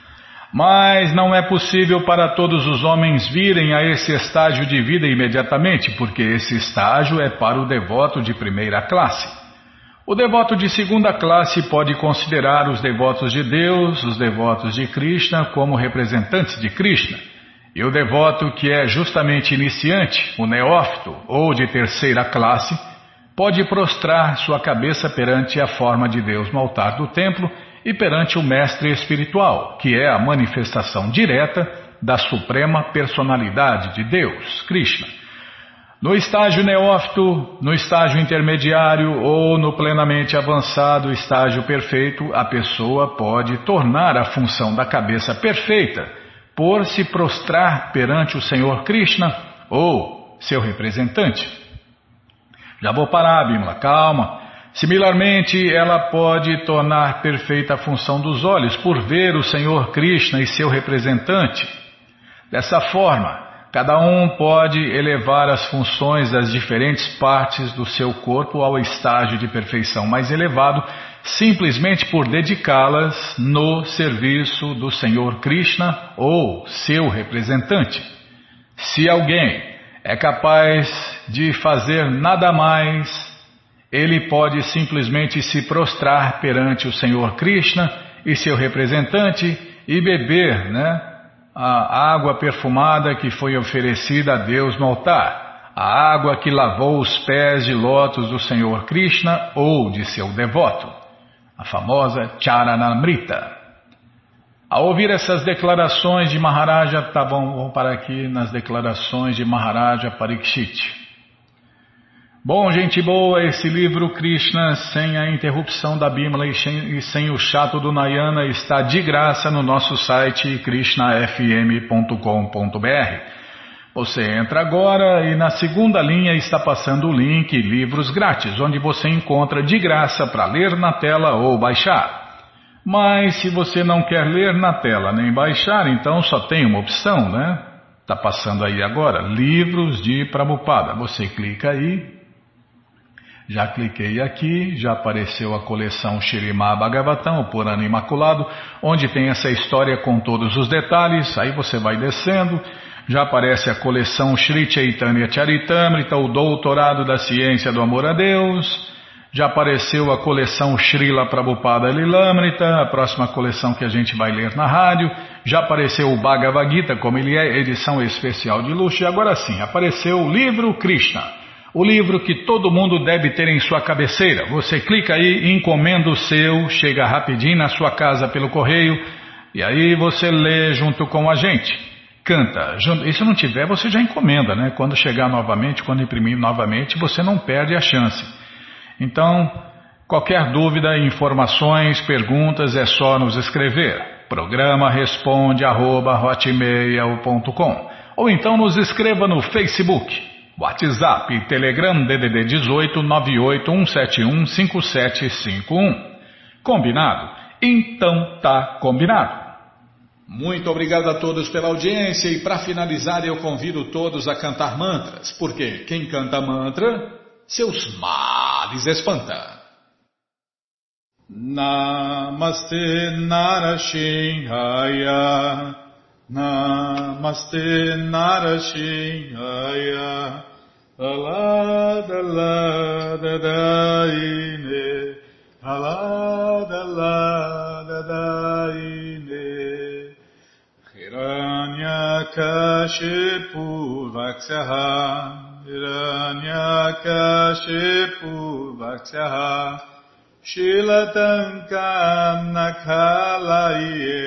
Mas não é possível para todos os homens virem a esse estágio de vida imediatamente, porque esse estágio é para o devoto de primeira classe. O devoto de segunda classe pode considerar os devotos de Deus, os devotos de Krishna, como representantes de Krishna. E o devoto que é justamente iniciante, o neófito ou de terceira classe, pode prostrar sua cabeça perante a forma de Deus no altar do templo e perante o mestre espiritual, que é a manifestação direta da suprema personalidade de Deus, Krishna. No estágio neófito, no estágio intermediário ou no plenamente avançado estágio perfeito, a pessoa pode tornar a função da cabeça perfeita por se prostrar perante o Senhor Krishna ou seu representante. Já vou parar, Bimala, calma. Similarmente, ela pode tornar perfeita a função dos olhos por ver o Senhor Krishna e seu representante. Dessa forma, cada um pode elevar as funções das diferentes partes do seu corpo ao estágio de perfeição mais elevado, simplesmente por dedicá-las no serviço do Senhor Krishna ou seu representante. Se alguém é capaz de fazer nada mais, ele pode simplesmente se prostrar perante o Senhor Krishna e seu representante e beber, né, a água perfumada que foi oferecida a Deus no altar, a água que lavou os pés de lótus do Senhor Krishna ou de seu devoto, a famosa Charanamrita. Ao ouvir essas declarações de Maharaja, tá bom, vamos parar aqui nas declarações de Maharaja Parikshit. Bom, gente boa, esse livro Krishna, sem a interrupção da Bimala e sem o chato do Nayana, está de graça no nosso site krishna f m ponto com ponto b r. Você entra agora e na segunda linha está passando o link Livros Grátis, onde você encontra de graça para ler na tela ou baixar. Mas se você não quer ler na tela nem baixar, então só tem uma opção, né? Está passando aí agora, livros de Prabhupada. Você clica aí. Já cliquei aqui, já apareceu a coleção Śrīmad Bhagavatam, o Purana Imaculado, onde tem essa história com todos os detalhes. Aí você vai descendo, já aparece a coleção Shri Chaitanya Charitamrita, o Doutorado da Ciência do Amor a Deus. Já apareceu a coleção Srila Prabhupada Lilamrita, a próxima coleção que a gente vai ler na rádio. Já apareceu o Bhagavad Gita, como ele é, edição especial de luxo. E agora sim, apareceu o livro Krishna, o livro que todo mundo deve ter em sua cabeceira. Você clica aí, encomenda o seu, chega rapidinho na sua casa pelo correio, e aí você lê junto com a gente. Canta. E se não tiver, você já encomenda, né? Quando chegar novamente, quando imprimir novamente, você não perde a chance. Então, qualquer dúvida, informações, perguntas, é só nos escrever. Programa responde arroba hotmail ponto com. Ou então nos escreva no Facebook, WhatsApp, Telegram, D D D dezoito, nove oito um sete um, cinco sete cinco um. Combinado? Então tá combinado. Muito obrigado a todos pela audiência e para finalizar eu convido todos a cantar mantras, porque quem canta mantra, seus males espanta. Namaste Narashinhaya, Namaste Narashinhaya, Alada Lada Daine, Alada Lada Daine, Hiranyakashipu Vaksyaha, Hiranyakashipu Vaksyaha, Shilatankam Nakalaye,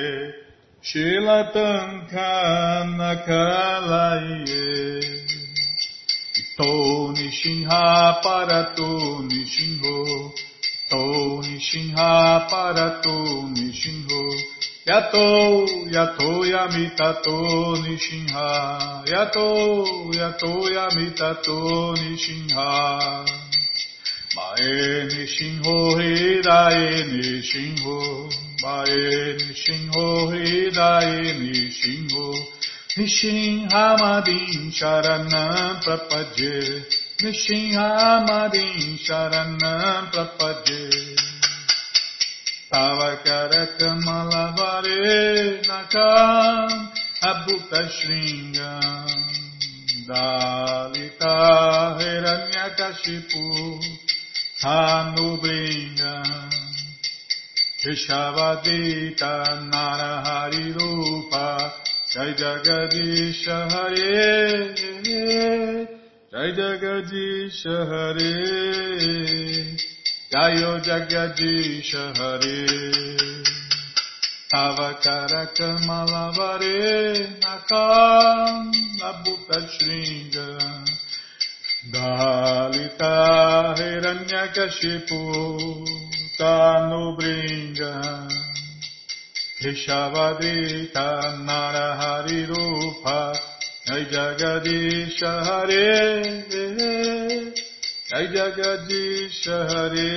Shilatankam Nakalaye, Ito Nishinha Parato Nishinho, Ito Nishinha Parato Nishinho, Yato Yato Yamitato Nishinha, Yato Yato Yamitato Nishinha, Mae Nishinho Hidae Nishinho, Mae Nishinho Hidae Nishinho, Nishinhamadin Sharanam Prapadye, Nishinhamadin Sharanam Prapadye, Tavakara Kamalavare Nakam Abhuta Shringam, Dalita Hiranyakashipu Hanubringam, Keshavadita Narahari Rupa, Jai Jagadisha Hare, Jai Jagadisha Hare, Jayo Jagadisha Hare, Tavakara Kamalavare Nakam Abhuta Shringam, Dalita Hiranyakashipu Tanubringam, Keshavadita Narahari Rupa, Jai Jagadisha Hare, Jai Jagadisha Hare,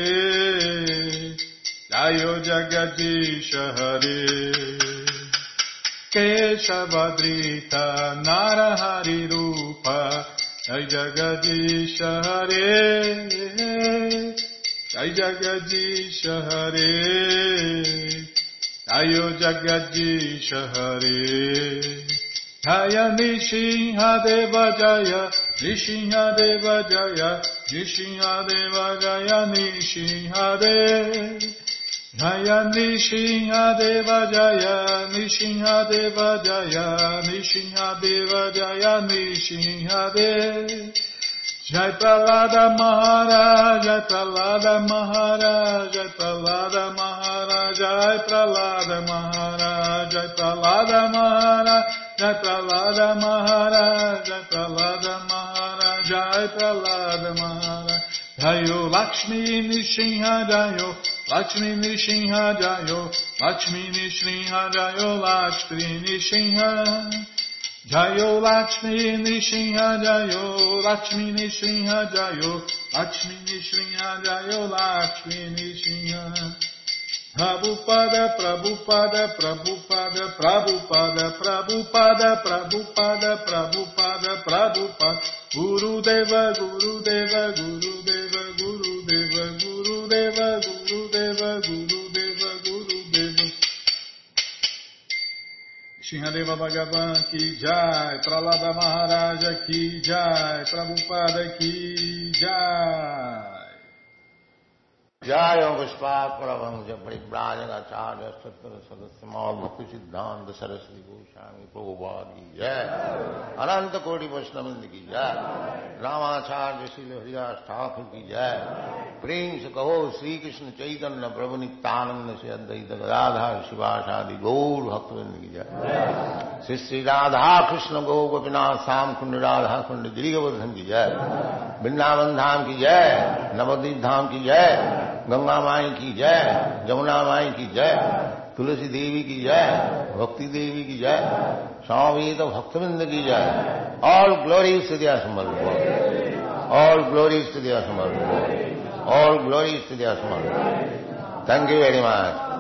Jayo Jagadisha Hare, Keshavadrita Narahari Rupa, Jai Jagadisha Hare, Jai Jagadisha Hare, Jayo Jagadisha Hare, Jaya Nishinha Deva Jaya, Nishinha Deva Jaya, Nishinha Deva Jaya, Nishinha Deva Jaya, Nishinha Deva Jaya, Nishinha Deva Jaya, Nishinha Deva Jaya, Nishinha Deva Jai Pralada Maharaj, Jai Pralada Maharaj, Jai Pralada Maharaj, Jai Pralada Maharaj, Jai Pralada Maharaj, Jai Pralada Maharaj, Jai Pralada Maharaj, Jai Pralada Maharaj, Jayo Lakshmi Nishinha Jayo, Lakshmi Nishinha Jayo, Lakshmi Nishinha Jayo, Lakshmi Nishinha Jayo Lakshmi Nishinha Jayo, Lakshmi Nishinha Jayo, Lakshmi Nishinha Jayo, Lakshmi Nishinha Prabhupada, Prabhupada, Prabhupada, Prabhupada, Prabhupada, Prabhupada, Prabhupada, Prabhupada, Gurudeva, Gurudeva, Gurudeva, Gurudeva, Gurudeva, Gurudeva, Gurudeva, Gurudeva. Shinhadeva Bhagavan ki jai, Pralada Maharaja ki jai, Prabhupada ki jai. Jaya Pushpa Paramahansa Paribhrajanacharya Sattva Sadasya Bhakti Siddhanta Saraswati Goswami Prabhupada ki jai, Ananta Koti Vaishnavanda ki jai, Ramacharya Srila Haridas Thakur ki jai, Prem se kaho Sri Krishna Chaitanya Prabhu Nityananda se Advaita Gadadhar Shivasadi Gaur Bhaktivinoda ki jai, Sri Sri Radha Krishna Gaur Gopinath Sam Kund Radha Kund Girigavardhan ki jai, Vrindavan Dham ki jai, Navadvip Dham ki jai, Ganga माई की जय, जमुना माई की जय, तुलसी देवी की जय, भक्ति देवी की जय, स्वामी तो भक्तवृंद की जय. All glories to the Asmal Lord. All glories to the Asmal Lord. All glories to the Asmal Lord. Thank you very much.